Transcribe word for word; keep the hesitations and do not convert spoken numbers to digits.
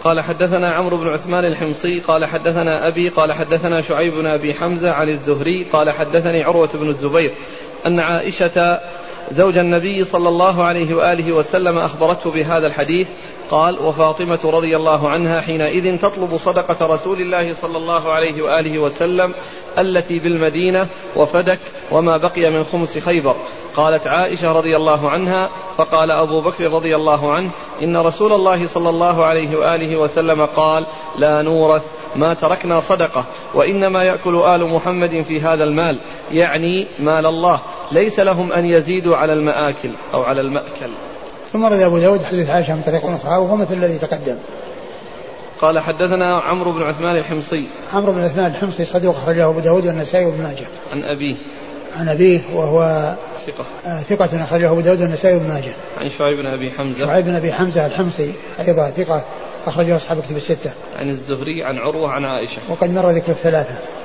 قال حدثنا عمرو بن عثمان الحمصي قال حدثنا أبي قال حدثنا شعيب بن أبي حمزة عن الزهري قال حدثني عروة بن الزبير أن عائشة زوج النبي صلى الله عليه وآله وسلم أخبرته بهذا الحديث. قال وفاطمة رضي الله عنها حينئذ تطلب صدقة رسول الله صلى الله عليه وآله وسلم التي بالمدينة وفدك وما بقي من خمس خيبر. قالت عائشة رضي الله عنها فقال أبو بكر رضي الله عنه إن رسول الله صلى الله عليه وآله وسلم قال لا نورث ما تركنا صدقة وإنما يأكل آل محمد في هذا المال يعني مال الله ليس لهم أن يزيدوا على المآكل أو على المأكل. ثم رد أبو داود حديث عائشة من طريق أخرى وهو مثل الذي تقدم. قال حدثنا عمرو بن عثمان الحمصي عمرو بن عثمان الحمصي صدوق أخرجه أبو داود والنسائي وابن ماجه. عن أبيه عن أبيه وهو ثقة آه ثقة أخرجه أبو داود والنسائي وابن ماجه. عن شعيب بن أبي حمزة شعيب بن أبي حمزة الحمصي أيضا ثقة أخرجه أصحاب كتب الستة. عن الزهري عن عروة عن عائشة وقد مر ذكر الثلاثة.